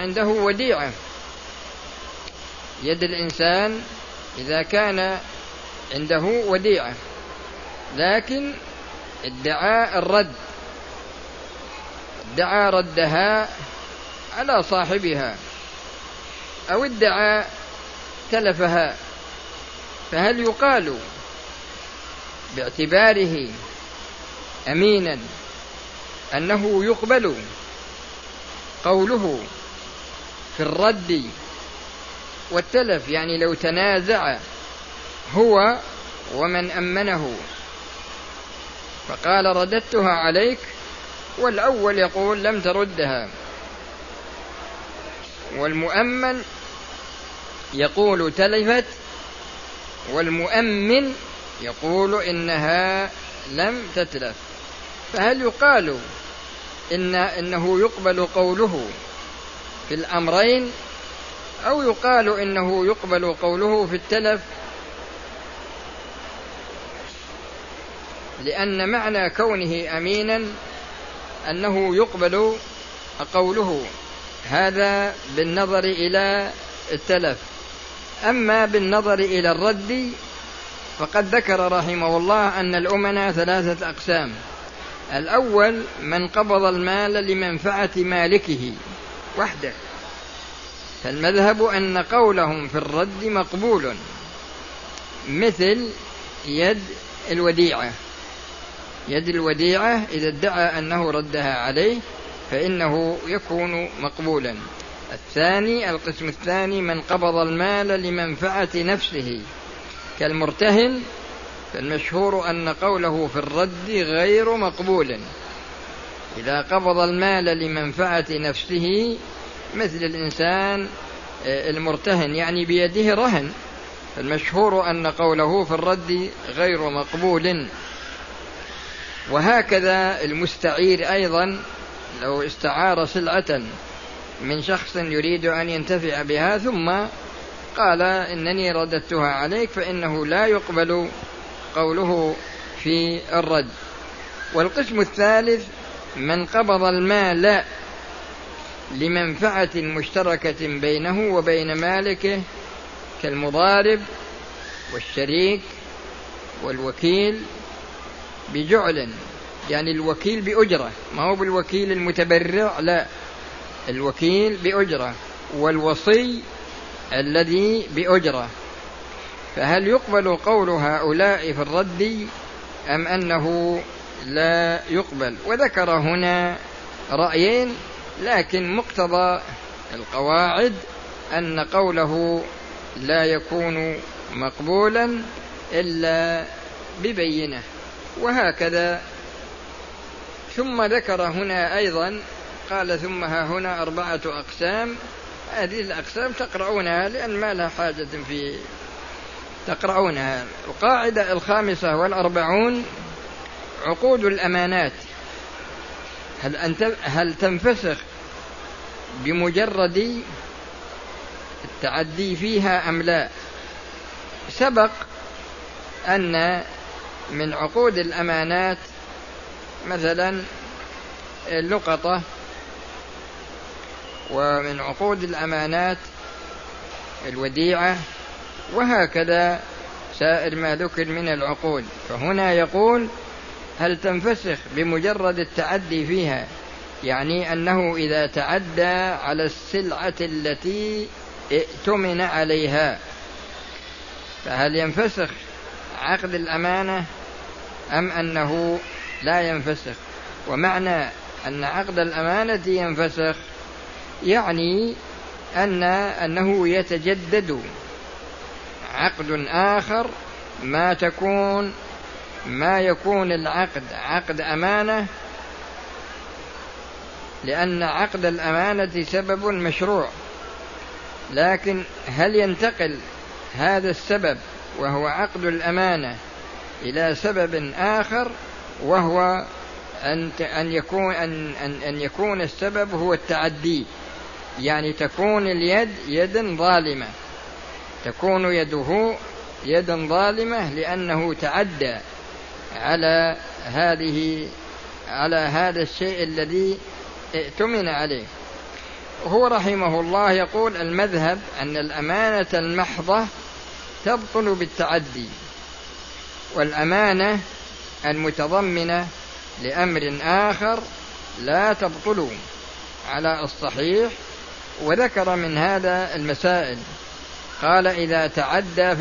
عنده وديعة. يد الإنسان إذا كان عنده وديعة لكن ادعى الرد، ادعى ردها على صاحبها أو ادعى تلفها، فهل يقال باعتباره أمينا أنه يقبل قوله في الرد والتلف؟ يعني لو تنازع هو ومن أمنه فقال رددتها عليك، والأول يقول لم تردها، والمؤمن يقول تلفت، والمؤمن يقول إنها لم تتلف، فهل يقال إنه يقبل قوله في الأمرين، أو يقال إنه يقبل قوله في التلف؟ لأن معنى كونه أمينا أنه يقبل قوله، هذا بالنظر إلى التلف. أما بالنظر إلى الرد فقد ذكر رحمه الله أن الأمناء 3 أقسام. الأول من قبض المال لمنفعة مالكه وحده، فالمذهب أن قولهم في الرد مقبول، مثل يد الوديعة. يد الوديعة إذا ادعى أنه ردها عليه فإنه يكون مقبولا. الثاني، القسم الثاني، من قبض المال لمنفعة نفسه كالمرتهن، فالمشهور أن قوله في الرد غير مقبول. إذا قبض المال لمنفعة نفسه مثل الإنسان المرتهن، يعني بيده رهن، فالمشهور أن قوله في الرد غير مقبول. وهكذا المستعير أيضا لو استعار سلعة من شخص يريد أن ينتفع بها ثم قال إنني رددتها عليك، فإنه لا يقبل قوله في الرد. والقسم الثالث من قبض المال لمنفعة مشتركة بينه وبين مالكه كالمضارب والشريك والوكيل بجعل، يعني الوكيل بأجرة، ما هو بالوكيل المتبرع، لا، الوكيل بأجرة، والوصي الذي بأجرة، فهل يقبل قول هؤلاء في الرد أم أنه لا يقبل؟ وذكر هنا رأيين، لكن مقتضى القواعد أن قوله لا يكون مقبولا إلا ببينة. وهكذا ثم ذكر هنا أيضا، قال ثم ها هنا 4 أقسام. هذه الأقسام تقرؤونها لأن ما لها حاجة في تقرؤونها. القاعدة 45 عقود الأمانات هل تنفسخ بمجرد التعدي فيها أم لا؟ سبق أن من عقود الأمانات مثلا اللقطة، ومن عقود الأمانات الوديعة، وهكذا سائر ما ذكر من العقود. فهنا يقول هل تنفسخ بمجرد التعدي فيها، يعني أنه إذا تعدى على السلعة التي ائتمن عليها فهل ينفسخ عقد الأمانة أم أنه لا ينفسخ؟ ومعنى أن عقد الأمانة ينفسخ يعني أنه يتجدد عقد آخر، ما يكون العقد عقد أمانة، لأن عقد الأمانة سبب مشروع، لكن هل ينتقل هذا السبب وهو عقد الأمانة إلى سبب آخر، وهو أن يكون السبب هو التعدي، يعني تكون اليد يدا ظالمة، تكون يده يدا ظالمة لأنه تعدى على هذا الشيء الذي ائتمن عليه. هو رحمه الله يقول المذهب أن الأمانة المحضة تبطل بالتعدي، والأمانة المتضمنة لأمر آخر لا تبطل على الصحيح. وذكر من هذا المسائل، قال إذا تعدى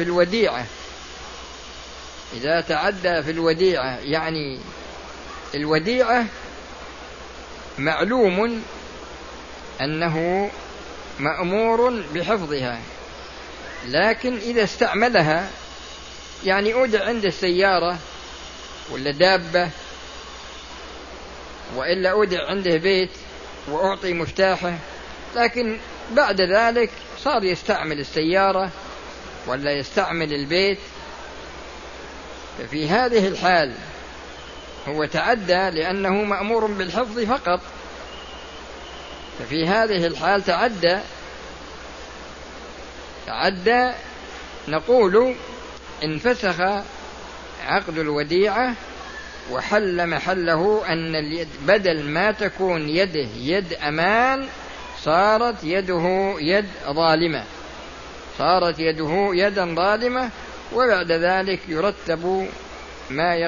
في الوديعة، يعني الوديعة معلوم أنه مأمور بحفظها، لكن إذا استعملها، يعني أودع عنده سيارة ولا دابة، وإلا أودع عنده بيت وأعطي مفتاحه، لكن بعد ذلك صار يستعمل السيارة ولا يستعمل البيت، ففي هذه الحال هو تعدى لأنه مأمور بالحفظ فقط، ففي هذه الحال تعدى نقول انفسخ عقد الوديعة، وحل محله أن اليد بدل ما تكون يده يد أمان صارت يده يدا ظالمة، وبعد ذلك يرتب ما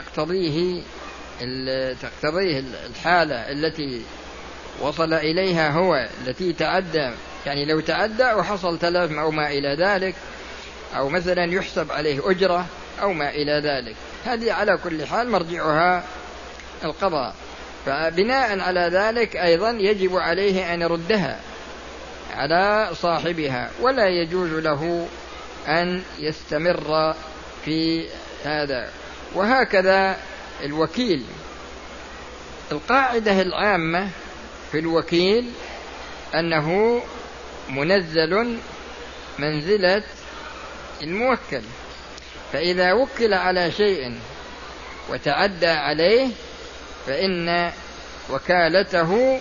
تقتضيه الحالة التي وصل إليها هو التي تعدى. يعني لو تعدى وحصل تلف أو ما إلى ذلك، أو مثلا يحسب عليه أجرة أو ما إلى ذلك، هذه على كل حال مرجعها القضاء. فبناء على ذلك أيضا يجب عليه أن يردها على صاحبها، ولا يجوز له أن يستمر في هذا. وهكذا الوكيل، القاعدة العامة في الوكيل أنه منزل منزلة الموكل، فإذا وكل على شيء وتعدى عليه فإن وكالته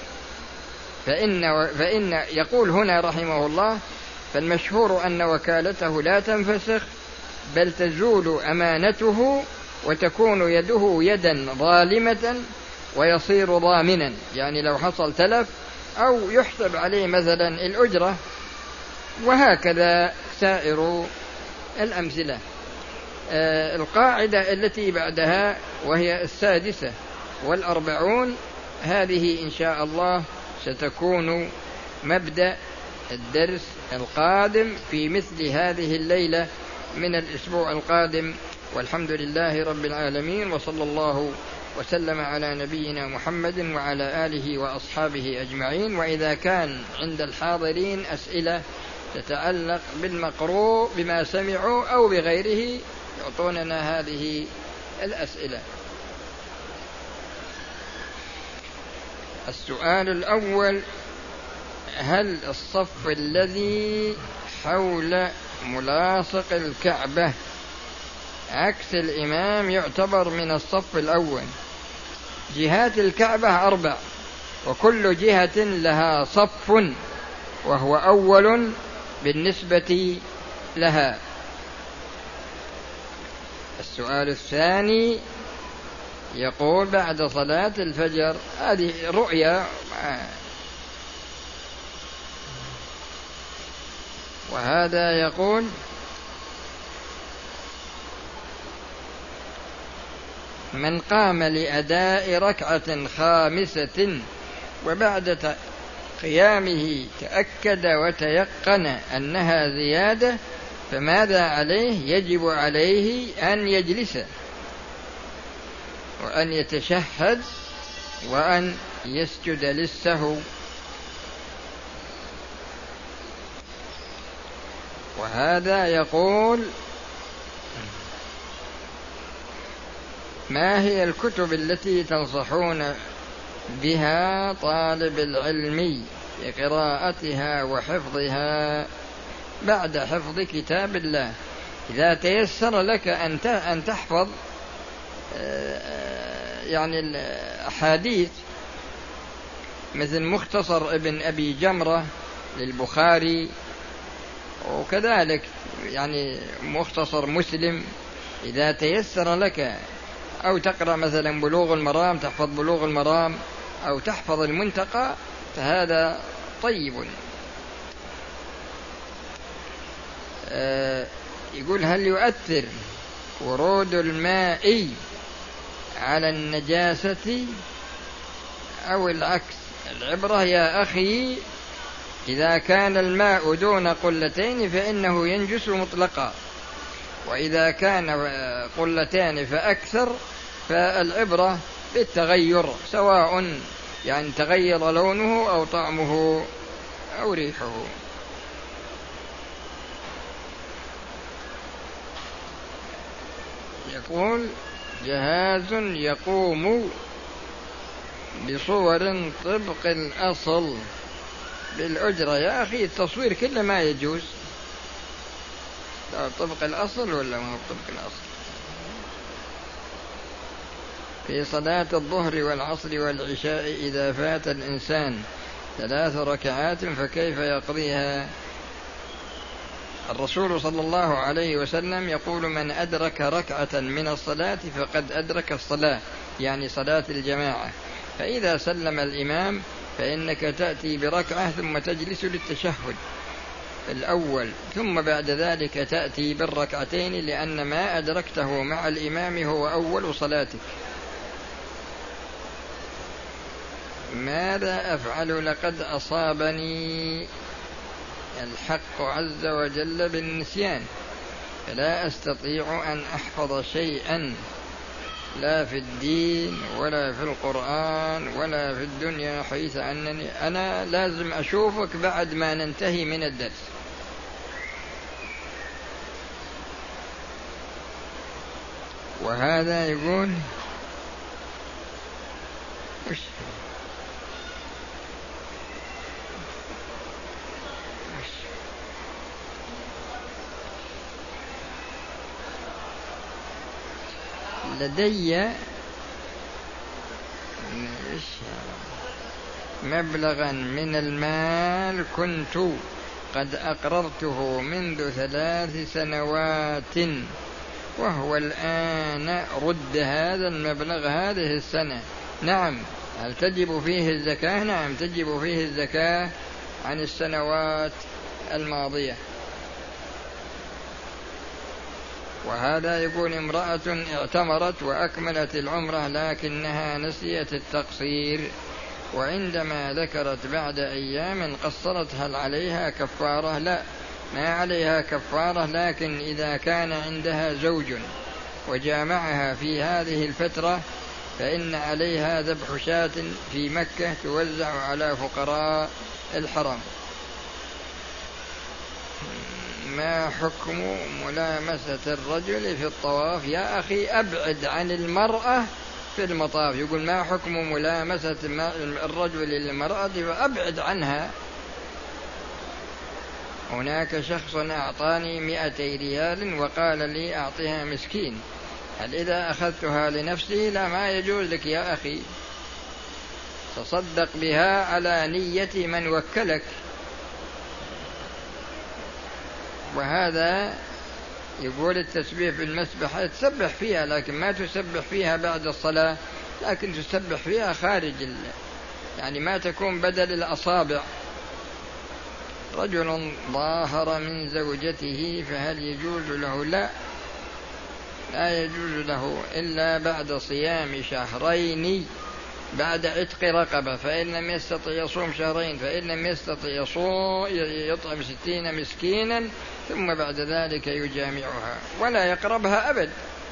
فإن يقول هنا رحمه الله: فالمشهور أن وكالته لا تنفسخ، بل تزول أمانته وتكون يده يدا ظالمة ويصير ضامنا، يعني لو حصل تلف أو يحسب عليه مثلا الأجرة، وهكذا سائر الأمثلة. القاعدة التي بعدها وهي 46، هذه إن شاء الله ستكون مبدأ الدرس القادم في مثل هذه الليلة من الأسبوع القادم. والحمد لله رب العالمين، وصلى الله وسلم على نبينا محمد وعلى آله وأصحابه أجمعين. وإذا كان عند الحاضرين أسئلة تتعلق بالمقروء بما سمعوا أو بغيره يعطوننا هذه الأسئلة. السؤال الأول: هل الصف الذي حول ملاصق الكعبة عكس الإمام يعتبر من الصف الأول؟ جهات الكعبة 4، وكل جهة لها صف وهو أول بالنسبة لها. السؤال الثاني يقول: بعد صلاة الفجر، هذه رؤيا، وهذا يقول: من قام لأداء ركعة خامسة وبعد قيامه تأكد وتيقن أنها زيادة، فماذا عليه؟ يجب عليه أن يجلس وأن يتشهد وأن يسجد للسهو. وهذا يقول: ما هي الكتب التي تنصحون بها طالب العلم بقراءتها وحفظها بعد حفظ كتاب الله؟ إذا تيسر لك أن تحفظ يعني الأحاديث مثل مختصر ابن أبي جمرة للبخاري، وكذلك يعني مختصر مسلم، إذا تيسر لك، أو تقرأ مثلا بلوغ المرام، تحفظ بلوغ المرام، أو تحفظ المنتقى، فهذا طيب. يقول هل يؤثر ورود الماء على النجاسة أو العكس؟ العبرة يا أخي إذا كان الماء دون قلتين فإنه ينجس مطلقا، وإذا كان قلتان فأكثر فالعبرة بالتغير، سواء يعني تغير لونه أو طعمه أو ريحه. يقول جهاز يقوم بصور طبق الأصل بالأجرة. يا أخي التصوير كله ما يجوز، طبق الأصل ولا ما هو طبق الأصل. في صلاة الظهر والعصر والعشاء إذا فات الإنسان 3 ركعات فكيف يقضيها؟ الرسول صلى الله عليه وسلم يقول من أدرك ركعة من الصلاة فقد أدرك الصلاة، يعني صلاة الجماعة. فإذا سلم الإمام فإنك تأتي بركعة ثم تجلس للتشهد الأول، ثم بعد ذلك تأتي بالركعتين، لأن ما أدركته مع الإمام هو أول صلاتك. ماذا أفعل؟ لقد أصابني الحق عز وجل بالنسيان، فلا أستطيع أن أحفظ شيئا لا في الدين ولا في القرآن ولا في الدنيا، حيث أنني أنا لازم أشوفك بعد ما ننتهي من الدرس. وهذا يقول لدي مبلغا من المال كنت قد أقرضته منذ 3 سنوات، وهو الآن رد هذا المبلغ هذه السنة. نعم، هل تجب فيه الزكاة؟ نعم تجب فيه الزكاة عن السنوات الماضية. وهذا يقول امرأة اعتمرت وأكملت العمرة لكنها نسيت التقصير، وعندما ذكرت بعد أيام قصرت، هل عليها كفارة؟ لا، ما عليها كفارة، لكن إذا كان عندها زوج وجامعها في هذه الفترة فإن عليها ذبح شاة في مكة توزع على فقراء الحرم. ما حكم ملامسة الرجل في الطواف؟ يا أخي أبعد عن المرأة في المطاف. يقول ما حكم ملامسة الرجل للمرأة فأبعد عنها. هناك شخص أعطاني 200 ريال وقال لي أعطيها مسكين، هل إذا أخذتها لنفسي؟ لا، ما يجوز لك يا أخي، تصدق بها على نية من وكلك. وهذا يقول التسبيح في المسبحة تسبح فيها، لكن ما تسبح فيها بعد الصلاة، لكن تسبح فيها خارج يعني ما تكون بدل الأصابع. رجل ظاهر من زوجته فهل يجوز له؟ لا، لا يجوز له إلا بعد صيام 2 شهرين بعد عتق رقبة، فإن لم يستطع يصوم 2 شهرين، فإن لم يستطع يطعم 60 مسكينا، ثم بعد ذلك يجامعها ولا يقربها أبد.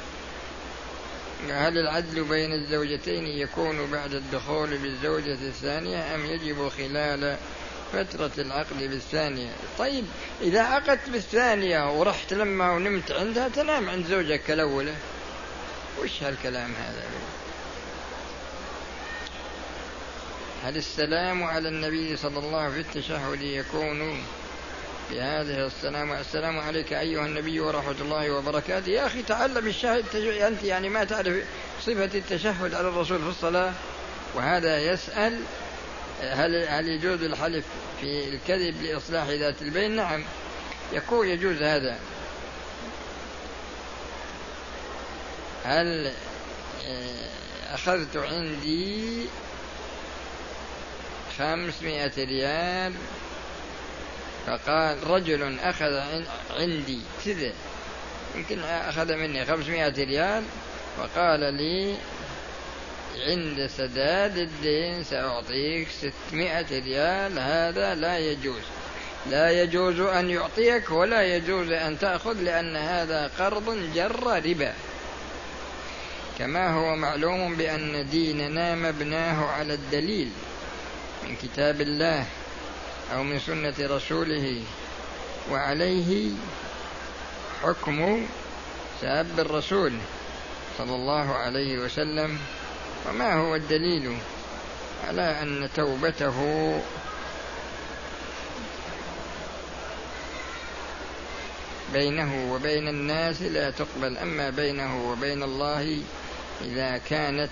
هل العدل بين الزوجتين يكون بعد الدخول بالزوجة الثانية أم يجب خلال فترة العقد بالثانية؟ طيب إذا عقدت بالثانية ورحت لما ونمت عندها تنام عند زوجك الأولى، وش هالكلام هذا؟ هل السلام على النبي صلى الله عليه وسلم في التشهد يكون بهذه السلام عليك أيها النبي ورحمة الله وبركاته؟ يا أخي تعلم الشهد، أنت يعني ما تعرف صفة التشهد على الرسول في الصلاة. وهذا يسأل هل يجوز الحلف في الكذب لإصلاح ذات البين؟ نعم يكون يجوز هذا. هل أخذت عندي 500 ريال. فقال رجل أخذ عندي كذا، يمكن أخذ مني 500 ريال، وقال لي عند سداد الدين سأعطيك 600 ريال. هذا لا يجوز، لا يجوز أن يعطيك ولا يجوز أن تأخذ، لأن هذا قرض جر ربا. كما هو معلوم بأن ديننا مبناه على الدليل من كتاب الله أو من سنة رسوله، وعليه حكم ساب الرسول صلى الله عليه وسلم. وما هو الدليل على أن توبته بينه وبين الناس لا تقبل، أما بينه وبين الله إذا كانت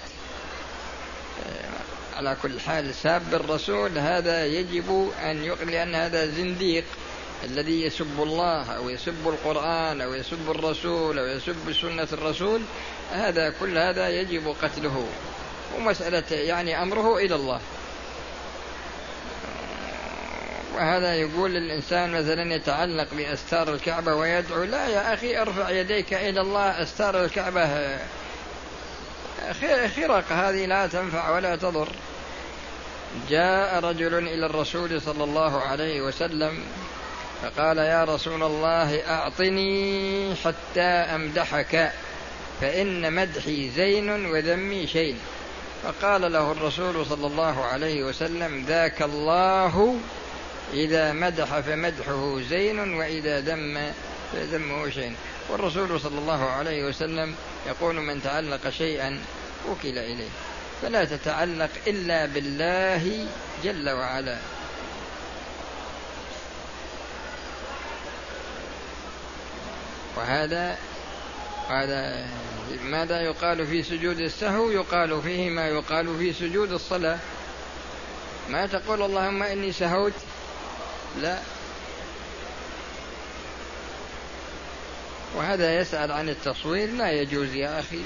على كل حال ساب الرسول هذا يجب أن يقبل، لأن هذا زنديق الذي يسب الله أو يسب القرآن أو يسب الرسول أو يسب سنة الرسول، هذا كل هذا يجب قتله، ومسألة يعني أمره إلى الله. وهذا يقول الإنسان مثلا يتعلق بأستار الكعبة ويدعو، لا يا أخي ارفع يديك إلى الله، أستار الكعبة خرق هذه لا تنفع ولا تضر. جاء رجل إلى الرسول صلى الله عليه وسلم فقال يا رسول الله أعطني حتى أمدحك، فإن مدحي زين وذمي شين. فقال له الرسول صلى الله عليه وسلم ذاك الله إذا مدح فمدحه زين وإذا ذم فذمه شين. والرسول صلى الله عليه وسلم يقول من تعلق شيئا وكل إليه، فلا تتعلق إلا بالله جل وعلا. وهذا ماذا يقال في سجود السهو؟ يقال فيه ما يقال في سجود الصلاة. ما تقول اللهم إني سهوت، لا. وهذا يسأل عن التصوير، لا يجوز يا أخي.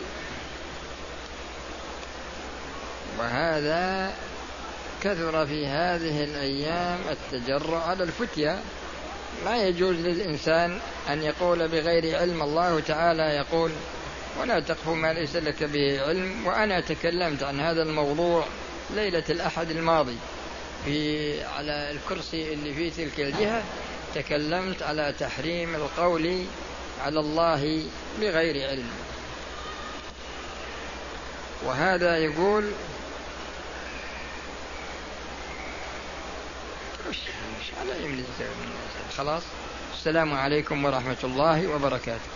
وهذا كثر في هذه الأيام التجرؤ على الفتية. ما يجوز للإنسان أن يقول بغير علم. الله تعالى يقول ولا تقف ما ليس لك به علم. وأنا تكلمت عن هذا الموضوع ليلة الأحد الماضي على الكرسي اللي في تلك الجهة، تكلمت على تحريم القول على الله بغير علم. وهذا يقول خلاص. السلام عليكم ورحمة الله وبركاته.